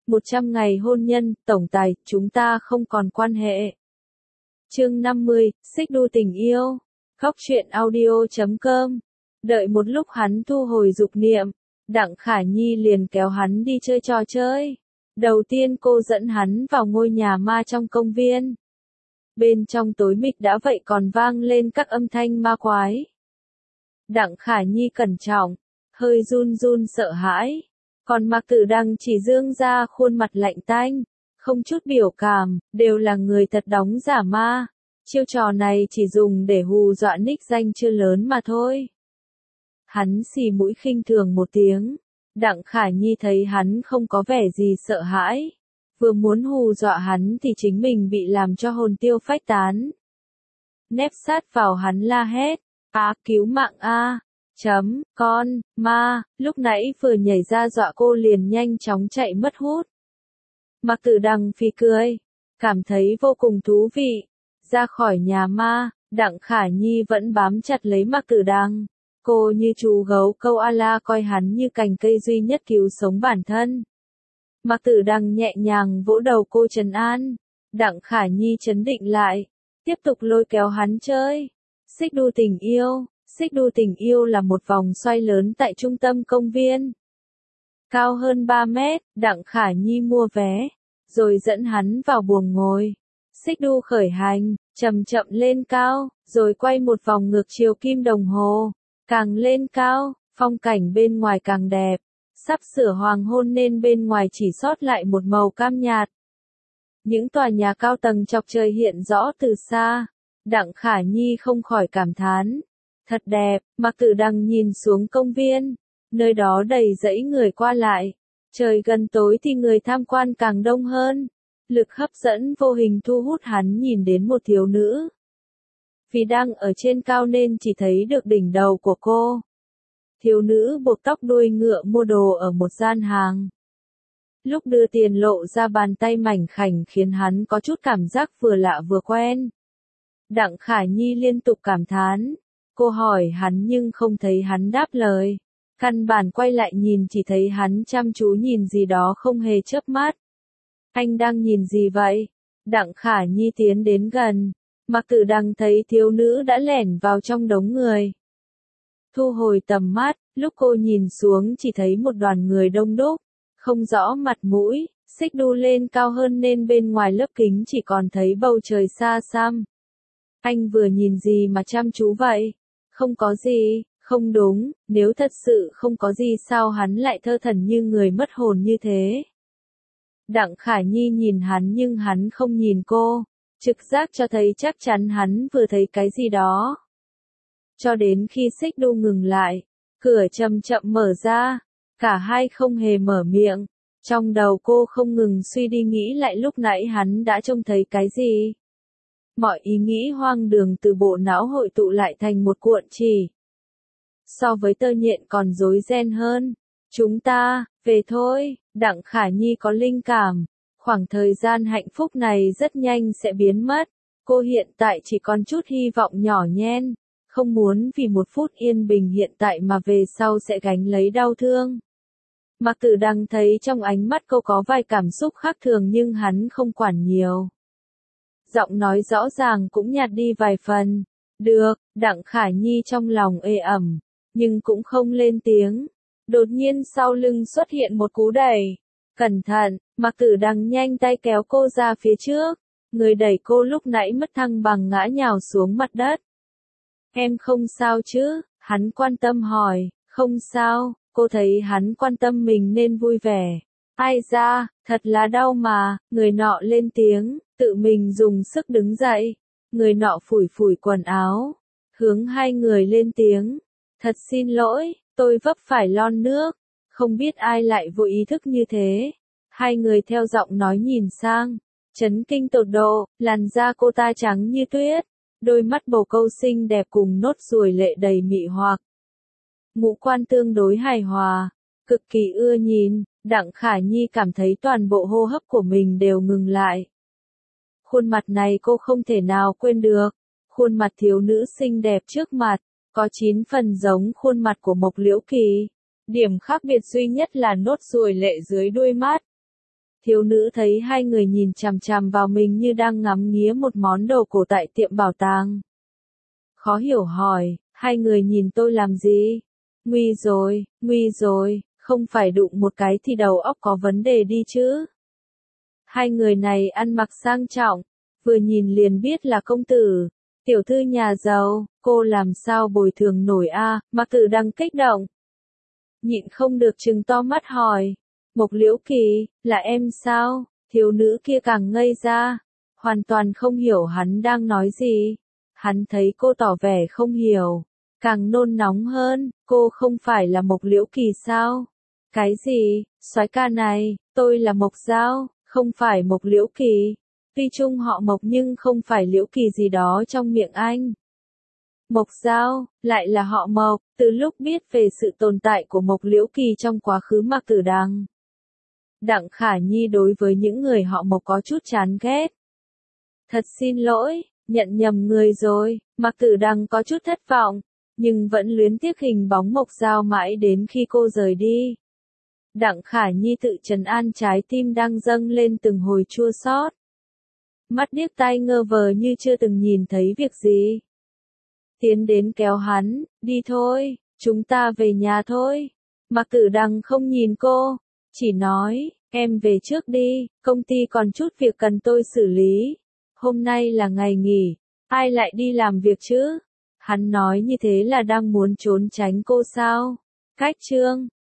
100 ngày hôn nhân, tổng tài, chúng ta không còn quan hệ. Chương 50, xích đu tình yêu. Góc truyện audio.com. Đợi một lúc hắn thu hồi dục niệm, Đặng Khả Nhi liền kéo hắn đi chơi trò chơi. Đầu tiên cô dẫn hắn vào ngôi nhà ma trong công viên. Bên trong tối mịt đã vậy còn vang lên các âm thanh ma quái. Đặng Khả Nhi cẩn trọng, hơi run run sợ hãi. Còn Mạc Tử Đằng chỉ dương ra khuôn mặt lạnh tanh, không chút biểu cảm, đều là người thật đóng giả ma. Chiêu trò này chỉ dùng để hù dọa Ních danh chưa lớn mà thôi. Hắn xì mũi khinh thường một tiếng. Đặng Khả Nhi thấy hắn không có vẻ gì sợ hãi. Vừa muốn hù dọa hắn thì chính mình bị làm cho hồn tiêu phách tán. Nép sát vào hắn la hét. Cứu mạng a! Con, ma, lúc nãy vừa nhảy ra dọa cô liền nhanh chóng chạy mất hút. Mạc Tử Đằng phì cười, cảm thấy vô cùng thú vị. Ra khỏi nhà ma, Đặng Khả Nhi vẫn bám chặt lấy Mạc Tử Đằng. Cô như chú gấu câu a-la coi hắn như cành cây duy nhất cứu sống bản thân. Mạc Tử Đằng nhẹ nhàng vỗ đầu cô trấn an. Đặng Khả Nhi trấn định lại, tiếp tục lôi kéo hắn chơi. Xích đu tình yêu. Xích đu tình yêu là một vòng xoay lớn tại trung tâm công viên. Cao hơn 3 mét, Đặng Khả Nhi mua vé, rồi dẫn hắn vào buồng ngồi. Xích đu khởi hành, chậm chậm lên cao, rồi quay một vòng ngược chiều kim đồng hồ. Càng lên cao, phong cảnh bên ngoài càng đẹp. Sắp sửa hoàng hôn nên bên ngoài chỉ sót lại một màu cam nhạt. Những tòa nhà cao tầng chọc trời hiện rõ từ xa. Đặng Khả Nhi không khỏi cảm thán. Thật đẹp. Mạc Tử Đằng nhìn xuống công viên. Nơi đó đầy dãy người qua lại. Trời gần tối thì người tham quan càng đông hơn. Lực hấp dẫn vô hình thu hút hắn nhìn đến một thiếu nữ. Vì đang ở trên cao nên chỉ thấy được đỉnh đầu của cô. Thiếu nữ buộc tóc đuôi ngựa mua đồ ở một gian hàng. Lúc đưa tiền lộ ra bàn tay mảnh khảnh khiến hắn có chút cảm giác vừa lạ vừa quen. Đặng Khả Nhi liên tục cảm thán. Cô hỏi hắn nhưng không thấy hắn đáp lời. Căn bản quay lại nhìn chỉ thấy hắn chăm chú nhìn gì đó không hề chớp mắt. Anh đang nhìn gì vậy? Đặng Khả Nhi tiến đến gần. Mạc Tử Đằng thấy thiếu nữ đã lẻn vào trong đống người. Thu hồi tầm mắt, lúc cô nhìn xuống chỉ thấy một đoàn người đông đúc, không rõ mặt mũi, xích đu lên cao hơn nên bên ngoài lớp kính chỉ còn thấy bầu trời xa xăm. Anh vừa nhìn gì mà chăm chú vậy? Không có gì, không đúng, nếu thật sự không có gì sao hắn lại thơ thẩn như người mất hồn như thế? Đặng Khả Nhi nhìn hắn nhưng hắn không nhìn cô, trực giác cho thấy chắc chắn hắn vừa thấy cái gì đó. Cho đến khi xích đu ngừng lại, cửa chậm chậm mở ra, cả hai không hề mở miệng. Trong đầu cô không ngừng suy đi nghĩ lại lúc nãy hắn đã trông thấy cái gì. Mọi ý nghĩ hoang đường từ bộ não hội tụ lại thành một cuộn chỉ. So với tơ nhện còn rối ren hơn. Chúng ta, về thôi. Đặng Khả Nhi có linh cảm. Khoảng thời gian hạnh phúc này rất nhanh sẽ biến mất. Cô hiện tại chỉ còn chút hy vọng nhỏ nhen. Không muốn vì một phút yên bình hiện tại mà về sau sẽ gánh lấy đau thương. Mạc Tử Đằng thấy trong ánh mắt cô có vài cảm xúc khác thường nhưng hắn không quản nhiều. Giọng nói rõ ràng cũng nhạt đi vài phần. Được, Đặng Khả Nhi trong lòng ê ẩm, nhưng cũng không lên tiếng. Đột nhiên sau lưng xuất hiện một cú đẩy. Cẩn thận, Mạc Tử Đằng nhanh tay kéo cô ra phía trước. Người đẩy cô lúc nãy mất thăng bằng ngã nhào xuống mặt đất. Em không sao chứ? Hắn quan tâm hỏi. Không sao, cô thấy hắn quan tâm mình nên vui vẻ. Ai da, thật là đau mà, người nọ lên tiếng, tự mình dùng sức đứng dậy. Người nọ phủi phủi quần áo, hướng hai người lên tiếng. Thật xin lỗi, tôi vấp phải lon nước. Không biết ai lại vô ý thức như thế. Hai người theo giọng nói nhìn sang. Chấn kinh tột độ, làn da cô ta trắng như tuyết. Đôi mắt bồ câu xinh đẹp cùng nốt ruồi lệ đầy mị hoặc. Ngũ quan tương đối hài hòa, cực kỳ ưa nhìn. Đặng Khả Nhi cảm thấy toàn bộ hô hấp của mình đều ngừng lại. Khuôn mặt này cô không thể nào quên được. Khuôn mặt thiếu nữ xinh đẹp trước mặt, có 9 phần giống khuôn mặt của Mộc Liễu Kỳ. Điểm khác biệt duy nhất là nốt ruồi lệ dưới đuôi mắt. Thiếu nữ thấy hai người nhìn chằm chằm vào mình như đang ngắm nghía một món đồ cổ tại tiệm bảo tàng. Khó hiểu hỏi, hai người nhìn tôi làm gì? Nguy rồi, không phải đụng một cái thì đầu óc có vấn đề đi chứ. Hai người này ăn mặc sang trọng, vừa nhìn liền biết là công tử, tiểu thư nhà giàu, cô làm sao bồi thường nổi a? Mạc Tử Đằng kích động. Nhịn không được trừng to mắt hỏi, Mộc Liễu Kỳ, là em sao? Thiếu nữ kia càng ngây ra, hoàn toàn không hiểu hắn đang nói gì. Hắn thấy cô tỏ vẻ không hiểu, càng nôn nóng hơn, cô không phải là Mộc Liễu Kỳ sao? Cái gì, soái ca này, tôi là Mộc Giao, không phải Mộc Liễu Kỳ. Tuy chung họ Mộc nhưng không phải Liễu Kỳ gì đó trong miệng anh. Mộc Giao, lại là họ Mộc, từ lúc biết về sự tồn tại của Mộc Liễu Kỳ trong quá khứ Mạc Tử Đằng. Đặng Khả Nhi đối với những người họ Mộc có chút chán ghét. Thật xin lỗi, nhận nhầm người rồi, Mạc Tử Đằng có chút thất vọng, nhưng vẫn luyến tiếc hình bóng Mộc Giao mãi đến khi cô rời đi. Đặng Khả Nhi tự trấn an trái tim đang dâng lên từng hồi chua xót. Mắt điếc tai ngơ vờ như chưa từng nhìn thấy việc gì. Tiến đến kéo hắn, đi thôi, chúng ta về nhà thôi. Mạc Tử Đằng không nhìn cô, chỉ nói, em về trước đi, công ty còn chút việc cần tôi xử lý. Hôm nay là ngày nghỉ, ai lại đi làm việc chứ? Hắn nói như thế là đang muốn trốn tránh cô sao? Cách chương